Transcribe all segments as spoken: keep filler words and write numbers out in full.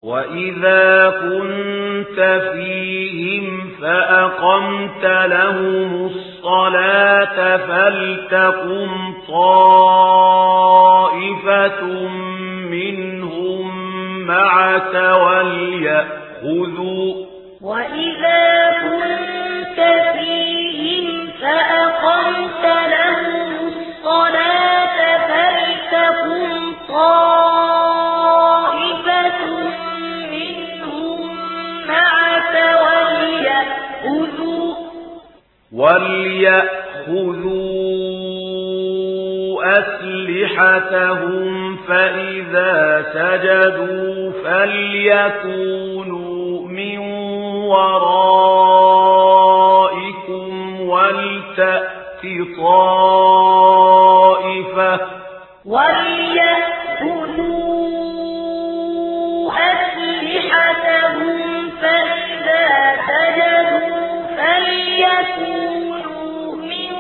وَإِذَا كُنْتَ فِيهِمْ فَأَقَمْتَ لَهُمُ الصَّلَاةَ فَلْتَقُمْ طَائِفَةٌ مِّنْهُم مَّعَكَ وَلْيَأْخُذُوا وَإِذَا كُنْتَ فِيهِمْ فَأَقَمْتَ لَهُمُ الصَّلَاةَ فَلْتَقُمْ طَائِفَةٌ مِّنْهُم مَّعَكَ وَلْيَأْخُذُوا وَلْيَأْخُذُوا أَسْلِحَتَهُمْ فَإِذَا سَجَدُوا فَلْيَكُونُوا مِنْ وَرَائِكُمْ وَلْتَأْتِ طَائِفَةٌ وَلْيَأْخُذُوا أَسْلِحَتَهُمْ فَإِذَا سَجَدُوا فَلْيَكُونُوا مِنْ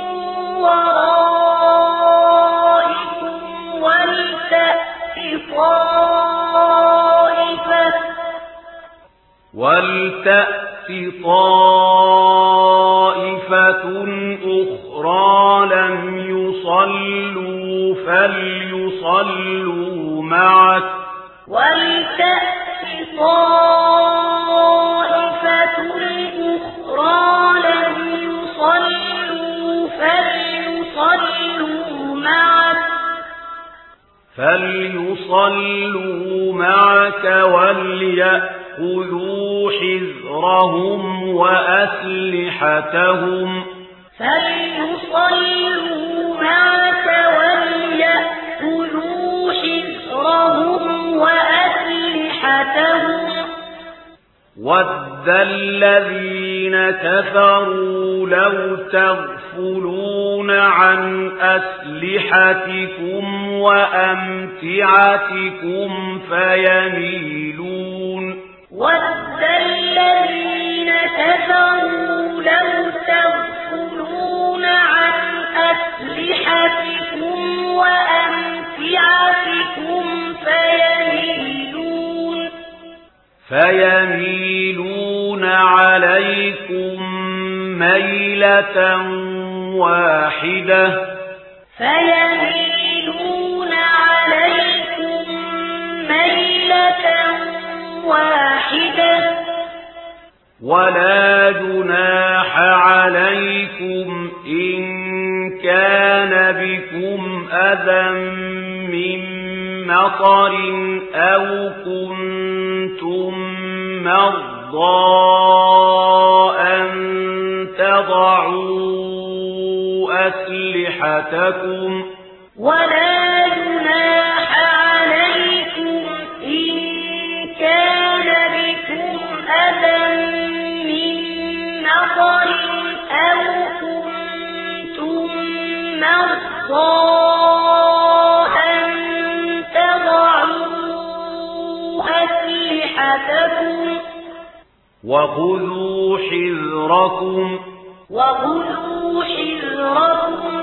وَرَائِكُمْ وَلْتَأْتِ طَائِفَةٌ وَلْتَأْتِ طَائِفَةٌ أُخْرَىٰ لَمْ يُصَلُّوا فَلْيُصَلُّوا مَعَكَ وَلْتَأْتِ طَائِفَةٌ أُخْرَىٰ لَمْ يُصَلُّوا فَلْيُصَلُّوا مَعَكَ فَلْيُصَلُّوا مَعَكَ وَلْيَأْخُذُوا حِذْرَهُمْ وَأَسْلِحَتَهُمْ فَلْيُصَلُّوا مَعَكَ وَلْيَأْخُذُوا حِذْرَهُمْ وَأَسْلِحَتَهُمْ وَدَّ الَّذِينَ كَفَرُوا لَوْ تَغْفُلُونَ عَنْ أَسْلِحَتِكُمْ وَأَمْتِعَتِكُمْ فَيَمِيلُونَ وَدَّ الَّذِينَ كَفَرُوا لَوْ تَغْفُلُونَ عَنْ أَسْلِحَتِكُمْ وَأَمْتِعَتِكُمْ فَيَمِيلُونَ فَيَمِيلُونَ عَلَيْكُمْ مَيْلَةً وَاحِدَةً فَيَمِيلُونَ عَلَيْكُمْ مَيْلَةً وَاحِدَةً وَلَا جُنَاحَ عَلَيْكُمْ إِن كَانَ بِكُمْ أَذًى مِّن مَّطَرٍ أَوْ كُنتُم مَّرْضَىٰ أَن تَضَعُوا أَسْلِحَتَكُمْ وَلَا جُنَاحَ عَلَيْكُمْ إِن كَانَ بِكُمْ أَذًى مِّن مَّطَرٍ أَوْ كُنتُم مَّرْضَىٰ أَن تَضَعُوا أَسْلِحَتَكُمْ وَخُذُوا حِذْرَكُمْ وَخُذُوا حِذْرَكُمْ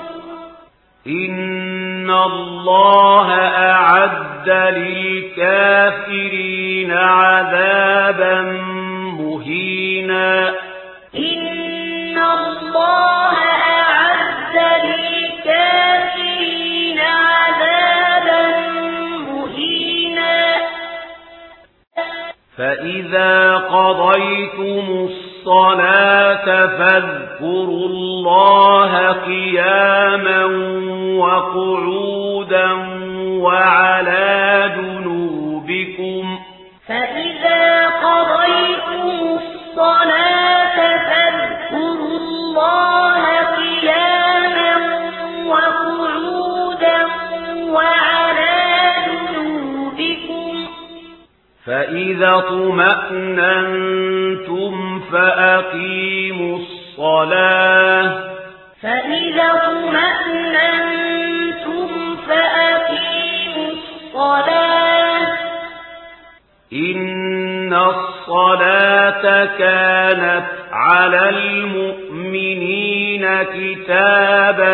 إِنَّ اللَّهَ أَعَدَّ لِلْكَافِرِينَ عَذَابًا مُهِينًا إِنَّ اللَّهَ أَعَدَّ لِلْكَافِرِينَ عَذَابًا مُهِينًا فَإِذَا قَضَيْتُمُ الصَّلَاةَ فَاذْكُرُوا اللَّهَ قِيَامًا وَقُعُودًا وَعَلَىٰ جُنُوبِكُمْ فَإِذَا قَضَيْتُمُ الصَّلَاةَ فَاذْكُرُوا اللَّهَ قِيَامًا وَقُعُودًا وَعَلَىٰ جُنُوبِكُمْ فَإِذَا اطْمَأْنَنتُمْ فَأَقِيمُوا الصَّلَاةَ فَإِذَا اطْمَأْنَنتُمْ فَأَقِيمُوا الصَّلَاةَ إِنَّ الصَّلَاةَ كَانَتْ عَلَى الْمُؤْمِنِينَ كِتَابًا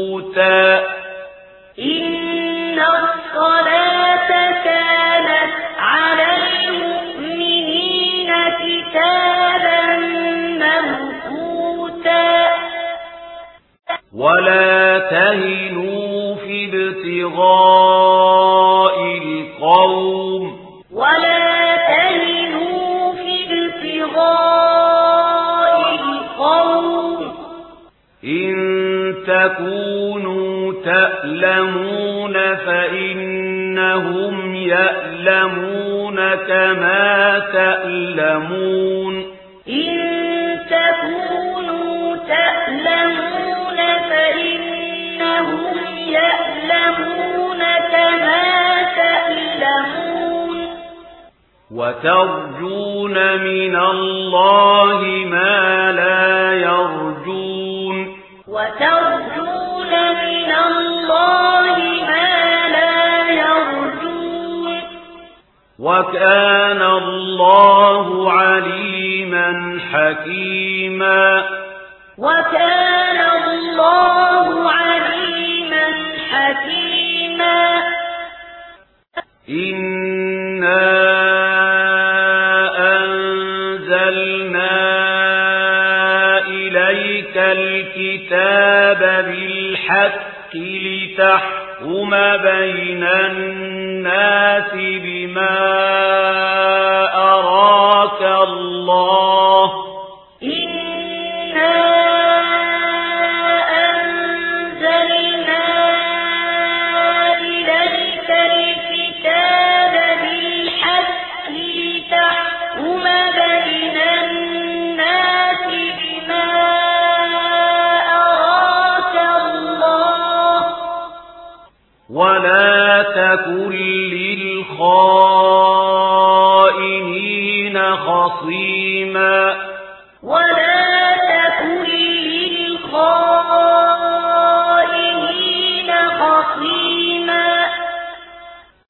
مَّوْقُوتًا إِنَّ الصَّلَاةَ كَانَتْ القوم ولا تهنوا في ابتغاء القوم إن تكونوا تألمون فإنهم يألمون كما تألمون إن تكونوا تألمون فإنهم يألمون كما تألمون وترجون من الله ما لا يرجون وترجون من الله ما لا يرجون وكان الله عليما حكيما وكان الله عليما حكيما إنا أنزلنا إليك الكتاب بالحق لتحكم بين الناس بما أراك الله إنا أنزلنا إليك الكتاب بالحق لتحكم بين الناس بما أراك الله ولا تكن للخائنين خصيما ولا